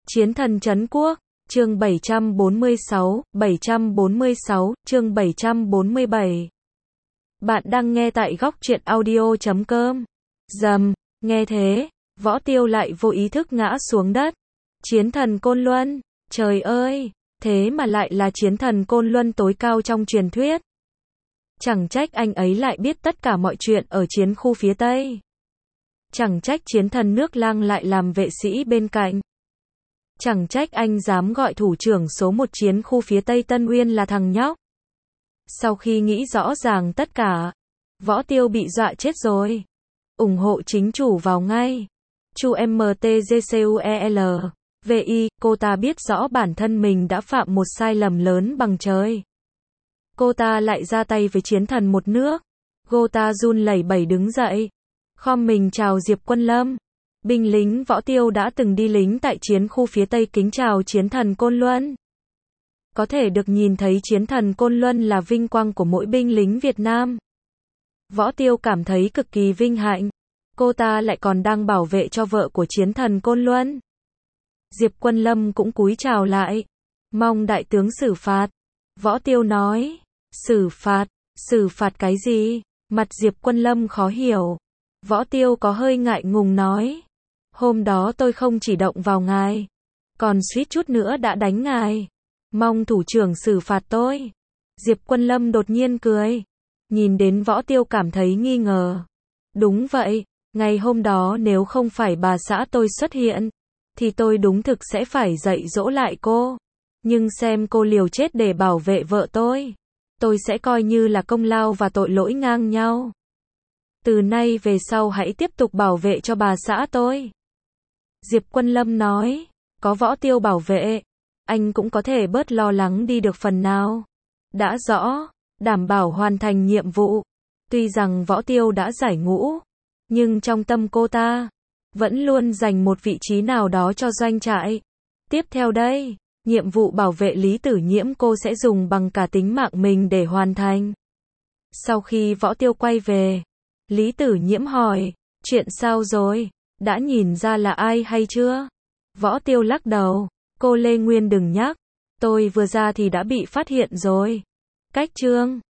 Chiến thần trấn quốc, chương 746, chương 747. Bạn đang nghe tại góc truyện audio.com. Rầm, nghe thế, Võ Tiêu lại vô ý thức ngã xuống đất. Chiến thần Côn Luân, trời ơi, thế mà lại là chiến thần Côn Luân tối cao trong truyền thuyết. Chẳng trách anh ấy lại biết tất cả mọi chuyện ở chiến khu phía Tây. Chẳng trách chiến thần nước Lang lại làm vệ sĩ bên cạnh. Chẳng trách anh dám gọi thủ trưởng số 1 chiến khu phía Tây Tân Uyên là thằng nhóc. Sau khi nghĩ rõ ràng tất cả, Võ Tiêu bị dọa chết rồi. Ủng hộ chính chủ vào ngay. Chu MTGCUEL. VI, cô ta biết rõ bản thân mình đã phạm một sai lầm lớn bằng trời. Cô ta lại ra tay với chiến thần một nước. Cô ta run lẩy bẩy đứng dậy, khom mình chào Diệp Quân Lâm. Binh lính Võ Tiêu đã từng đi lính tại chiến khu phía Tây kính chào chiến thần Côn Luân. Có thể được nhìn thấy chiến thần Côn Luân là vinh quang của mỗi binh lính Việt Nam. Võ Tiêu cảm thấy cực kỳ vinh hạnh. Cô ta lại còn đang bảo vệ cho vợ của chiến thần Côn Luân. Diệp Quân Lâm cũng cúi chào lại. Mong đại tướng xử phạt. Võ Tiêu nói. Xử phạt cái gì? Mặt Diệp Quân Lâm khó hiểu. Võ Tiêu có hơi ngại ngùng nói. Hôm đó tôi không chỉ động vào ngài, còn suýt chút nữa đã đánh ngài. Mong thủ trưởng xử phạt tôi. Diệp Quân Lâm đột nhiên cười. Nhìn đến Võ Tiêu cảm thấy nghi ngờ. Đúng vậy, ngày hôm đó nếu không phải bà xã tôi xuất hiện, thì tôi đúng thực sẽ phải dạy dỗ lại cô. Nhưng xem cô liều chết để bảo vệ vợ tôi sẽ coi như là công lao và tội lỗi ngang nhau. Từ nay về sau hãy tiếp tục bảo vệ cho bà xã tôi. Diệp Quân Lâm nói, có Võ Tiêu bảo vệ, anh cũng có thể bớt lo lắng đi được phần nào. Đã rõ, đảm bảo hoàn thành nhiệm vụ. Tuy rằng Võ Tiêu đã giải ngũ, nhưng trong tâm cô ta, vẫn luôn dành một vị trí nào đó cho doanh trại. Tiếp theo đây, nhiệm vụ bảo vệ Lý Tử Nhiễm cô sẽ dùng bằng cả tính mạng mình để hoàn thành. Sau khi Võ Tiêu quay về, Lý Tử Nhiễm hỏi, chuyện sao rồi? Đã nhìn ra là ai hay chưa? Võ Tiêu lắc đầu, cô Lê Nguyên đừng nhắc, tôi vừa ra thì đã bị phát hiện rồi. Cách chương